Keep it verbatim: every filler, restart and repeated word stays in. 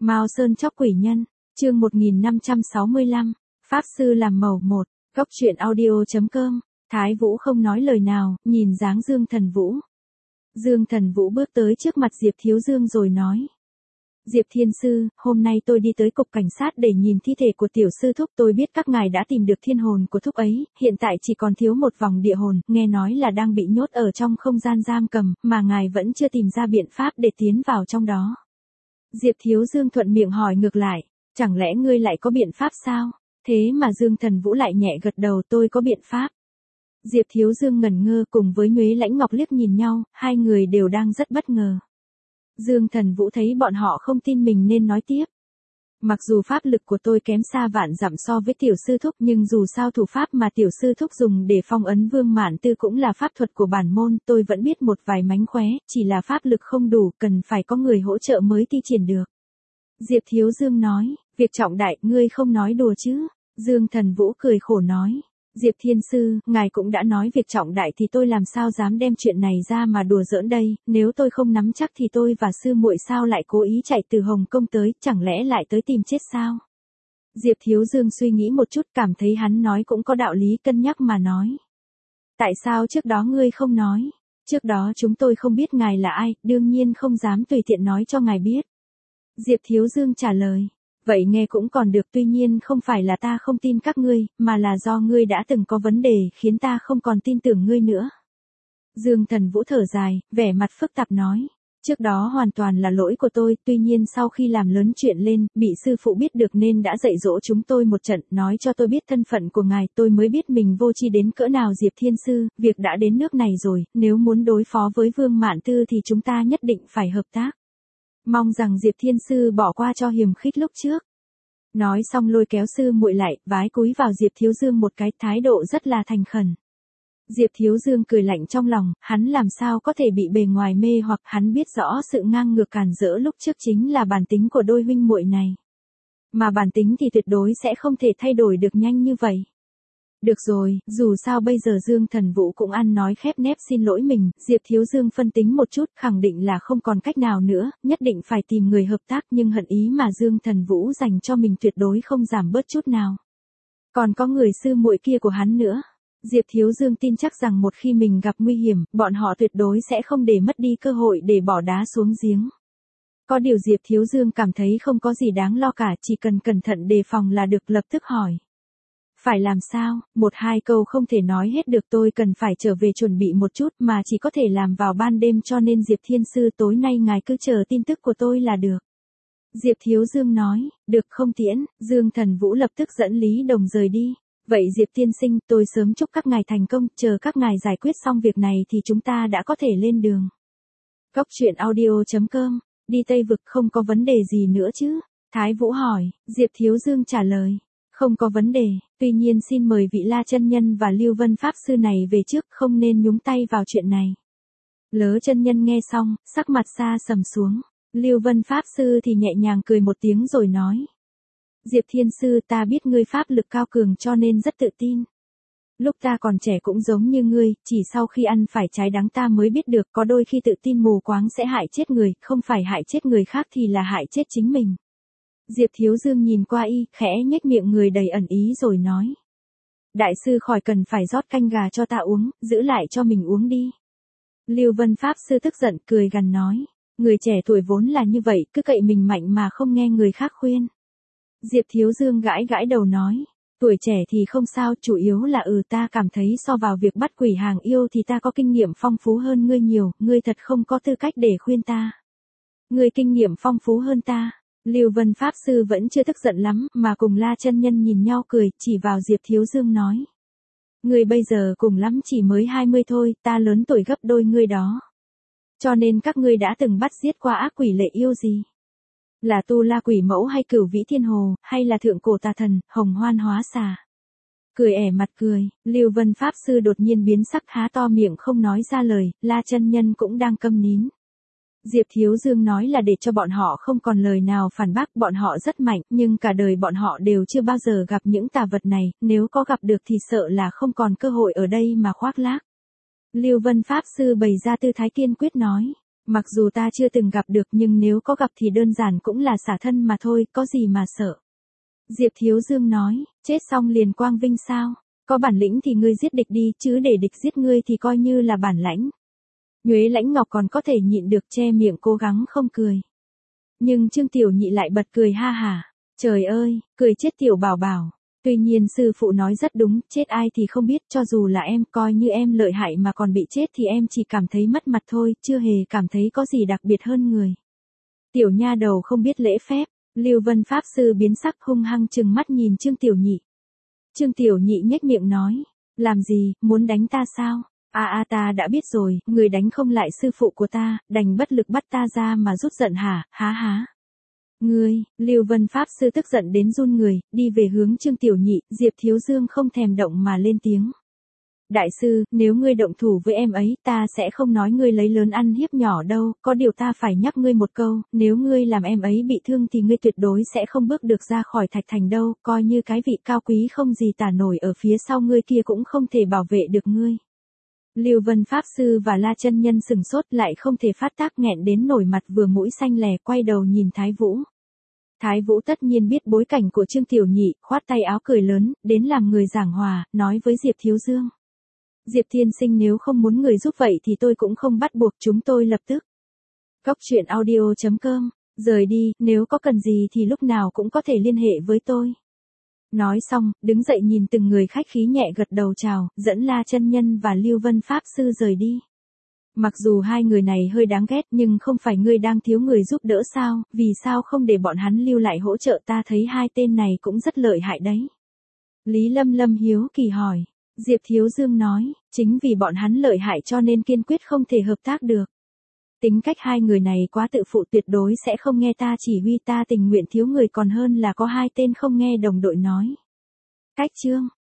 Mao Sơn chóc quỷ nhân, chương một nghìn năm trăm sáu mươi lăm, Pháp Sư làm màu một, Góc truyện audio.com, Thái Vũ không nói lời nào, nhìn dáng Dương Thần Vũ. Dương Thần Vũ bước tới trước mặt Diệp Thiếu Dương rồi nói. Diệp Thiên Sư, hôm nay tôi đi tới cục cảnh sát để nhìn thi thể của tiểu sư thúc, tôi biết các ngài đã tìm được thiên hồn của thúc ấy, hiện tại chỉ còn thiếu một vòng địa hồn, nghe nói là đang bị nhốt ở trong không gian giam cầm, mà ngài vẫn chưa tìm ra biện pháp để tiến vào trong đó. Diệp Thiếu Dương thuận miệng hỏi ngược lại, chẳng lẽ ngươi lại có biện pháp sao? Thế mà Dương Thần Vũ lại nhẹ gật đầu, tôi có biện pháp. Diệp Thiếu Dương ngẩn ngơ cùng với Nhuế Lãnh Ngọc liếc nhìn nhau, hai người đều đang rất bất ngờ. Dương Thần Vũ thấy bọn họ không tin mình nên nói tiếp. Mặc dù pháp lực của tôi kém xa vạn dặm so với tiểu sư thúc, nhưng dù sao thủ pháp mà tiểu sư thúc dùng để phong ấn Vương Mạn Tư cũng là pháp thuật của bản môn, tôi vẫn biết một vài mánh khóe, chỉ là pháp lực không đủ, cần phải có người hỗ trợ mới thi triển được. Diệp Thiếu Dương nói, việc trọng đại, ngươi không nói đùa chứ? Dương Thần Vũ cười khổ nói. Diệp Thiên Sư, ngài cũng đã nói việc trọng đại thì tôi làm sao dám đem chuyện này ra mà đùa giỡn đây, nếu tôi không nắm chắc thì tôi và sư muội sao lại cố ý chạy từ Hồng Kông tới, chẳng lẽ lại tới tìm chết sao? Diệp Thiếu Dương suy nghĩ một chút, cảm thấy hắn nói cũng có đạo lý, cân nhắc mà nói. Tại sao trước đó ngươi không nói? Trước đó chúng tôi không biết ngài là ai, đương nhiên không dám tùy tiện nói cho ngài biết. Diệp Thiếu Dương trả lời. Vậy nghe cũng còn được, tuy nhiên không phải là ta không tin các ngươi, mà là do ngươi đã từng có vấn đề khiến ta không còn tin tưởng ngươi nữa. Dương Thần Vũ thở dài, vẻ mặt phức tạp nói. Trước đó hoàn toàn là lỗi của tôi, tuy nhiên sau khi làm lớn chuyện lên, bị sư phụ biết được nên đã dạy dỗ chúng tôi một trận, nói cho tôi biết thân phận của ngài, tôi mới biết mình vô tri đến cỡ nào. Diệp Thiên Sư, việc đã đến nước này rồi, nếu muốn đối phó với Vương Mạn Tư thì chúng ta nhất định phải hợp tác. Mong rằng Diệp Thiên Sư bỏ qua cho hiềm khích lúc trước. Nói xong lôi kéo sư muội lại, vái cúi vào Diệp Thiếu Dương một cái, thái độ rất là thành khẩn. Diệp Thiếu Dương cười lạnh trong lòng, hắn làm sao có thể bị bề ngoài mê hoặc, hắn biết rõ sự ngang ngược càn rỡ lúc trước chính là bản tính của đôi huynh muội này. Mà bản tính thì tuyệt đối sẽ không thể thay đổi được nhanh như vậy. Được rồi, dù sao bây giờ Dương Thần Vũ cũng ăn nói khép nép xin lỗi mình, Diệp Thiếu Dương phân tính một chút, khẳng định là không còn cách nào nữa, nhất định phải tìm người hợp tác, nhưng hận ý mà Dương Thần Vũ dành cho mình tuyệt đối không giảm bớt chút nào. Còn có người sư muội kia của hắn nữa. Diệp Thiếu Dương tin chắc rằng một khi mình gặp nguy hiểm, bọn họ tuyệt đối sẽ không để mất đi cơ hội để bỏ đá xuống giếng. Có điều Diệp Thiếu Dương cảm thấy không có gì đáng lo cả, chỉ cần cẩn thận đề phòng là được, lập tức hỏi. Phải làm sao? Một hai câu không thể nói hết được, tôi cần phải trở về chuẩn bị một chút mà chỉ có thể làm vào ban đêm, cho nên Diệp Thiên Sư tối nay ngài cứ chờ tin tức của tôi là được. Diệp Thiếu Dương nói, được không tiễn, Dương Thần Vũ lập tức dẫn Lý Đồng rời đi. Vậy Diệp Tiên Sinh, tôi sớm chúc các ngài thành công, chờ các ngài giải quyết xong việc này thì chúng ta đã có thể lên đường. Góc truyện audio.com, đi Tây Vực không có vấn đề gì nữa chứ? Thái Vũ hỏi, Diệp Thiếu Dương trả lời. Không có vấn đề, tuy nhiên xin mời vị La Chân Nhân và Lưu Vân Pháp Sư này về trước, không nên nhúng tay vào chuyện này. Lớ Chân Nhân nghe xong, sắc mặt xa sầm xuống. Lưu Vân Pháp Sư thì nhẹ nhàng cười một tiếng rồi nói. Diệp Thiên Sư, ta biết ngươi pháp lực cao cường cho nên rất tự tin. Lúc ta còn trẻ cũng giống như ngươi, chỉ sau khi ăn phải trái đắng ta mới biết được có đôi khi tự tin mù quáng sẽ hại chết người, không phải hại chết người khác thì là hại chết chính mình. Diệp Thiếu Dương nhìn qua y, khẽ nhếch miệng người đầy ẩn ý rồi nói. Đại sư khỏi cần phải rót canh gà cho ta uống, giữ lại cho mình uống đi. Lưu Vân Pháp Sư tức giận cười gằn nói. Người trẻ tuổi vốn là như vậy, cứ cậy mình mạnh mà không nghe người khác khuyên. Diệp Thiếu Dương gãi gãi đầu nói. Tuổi trẻ thì không sao, chủ yếu là ừ ta cảm thấy so vào việc bắt quỷ hàng yêu thì ta có kinh nghiệm phong phú hơn ngươi nhiều, ngươi thật không có tư cách để khuyên ta. Ngươi kinh nghiệm phong phú hơn ta. Lưu Vân Pháp Sư vẫn chưa tức giận lắm, mà cùng La Chân Nhân nhìn nhau cười, chỉ vào Diệp Thiếu Dương nói. Ngươi bây giờ cùng lắm chỉ mới hai mươi thôi, ta lớn tuổi gấp đôi ngươi đó. Cho nên các ngươi đã từng bắt giết qua ác quỷ lệ yêu gì? Là Tu La Quỷ Mẫu hay Cửu Vĩ Thiên Hồ, hay là Thượng Cổ Tà Thần, Hồng Hoan Hóa Xà? Cười ẻ mặt cười, Lưu Vân Pháp Sư đột nhiên biến sắc, há to miệng không nói ra lời, La Chân Nhân cũng đang câm nín. Diệp Thiếu Dương nói là để cho bọn họ không còn lời nào phản bác, bọn họ rất mạnh, nhưng cả đời bọn họ đều chưa bao giờ gặp những tà vật này, nếu có gặp được thì sợ là không còn cơ hội ở đây mà khoác lác. Lưu Vân Pháp Sư bày ra tư thái kiên quyết nói, Mặc dù ta chưa từng gặp được nhưng nếu có gặp thì đơn giản cũng là xả thân mà thôi, có gì mà sợ. Diệp Thiếu Dương nói, chết xong liền quang vinh sao? Có bản lĩnh thì ngươi giết địch đi, chứ để địch giết ngươi thì coi như là bản lãnh. Nhuế Lãnh Ngọc còn có thể nhịn được che miệng cố gắng không cười. Nhưng Trương Tiểu Nhị lại bật cười ha hả. Trời ơi, cười chết Tiểu Bảo Bảo. Tuy nhiên sư phụ nói rất đúng, chết ai thì không biết, cho dù là em, coi như em lợi hại mà còn bị chết thì em chỉ cảm thấy mất mặt thôi, chưa hề cảm thấy có gì đặc biệt hơn người. Tiểu nha đầu không biết lễ phép, Lưu Vân Pháp Sư biến sắc hung hăng trừng mắt nhìn Trương Tiểu Nhị. Trương Tiểu Nhị nhếch miệng nói, làm gì, muốn đánh ta sao? À à ta đã biết rồi, người đánh không lại sư phụ của ta, đành bất lực bắt ta ra mà rút giận hả, há há. Ngươi, Lưu Vân Pháp Sư tức giận đến run người, đi về hướng Trương Tiểu Nhị, Diệp Thiếu Dương không thèm động mà lên tiếng. Đại sư, nếu ngươi động thủ với em ấy, ta sẽ không nói ngươi lấy lớn ăn hiếp nhỏ đâu, có điều ta phải nhắc ngươi một câu, nếu ngươi làm em ấy bị thương thì ngươi tuyệt đối sẽ không bước được ra khỏi Thạch Thành đâu, coi như cái vị cao quý không gì tả nổi ở phía sau ngươi kia cũng không thể bảo vệ được ngươi. Lưu Vân Pháp Sư và La Chân Nhân sừng sốt lại không thể phát tác nghẹn đến nổi mặt vừa mũi xanh lè quay đầu nhìn Thái Vũ. Thái Vũ tất nhiên biết bối cảnh của Trương Tiểu Nhị, khoát tay áo cười lớn, đến làm người giảng hòa, nói với Diệp Thiếu Dương. Diệp Thiên Sinh nếu không muốn người giúp vậy thì tôi cũng không bắt buộc chúng tôi lập tức. Cốc truyện audio chấm com, rời đi, nếu có cần gì thì lúc nào cũng có thể liên hệ với tôi. Nói xong, đứng dậy nhìn từng người khách khí nhẹ gật đầu chào, dẫn La Chân Nhân và Lưu Vân Pháp Sư rời đi. Mặc dù hai người này hơi đáng ghét nhưng không phải ngươi đang thiếu người giúp đỡ sao, vì sao không để bọn hắn lưu lại hỗ trợ, ta thấy hai tên này cũng rất lợi hại đấy. Lý Lâm Lâm hiếu kỳ hỏi. Diệp Thiếu Dương nói, chính vì bọn hắn lợi hại cho nên kiên quyết không thể hợp tác được. Tính cách hai người này quá tự phụ, tuyệt đối sẽ không nghe ta chỉ huy, ta tình nguyện thiếu người còn hơn là có hai tên không nghe đồng đội nói. Cách chương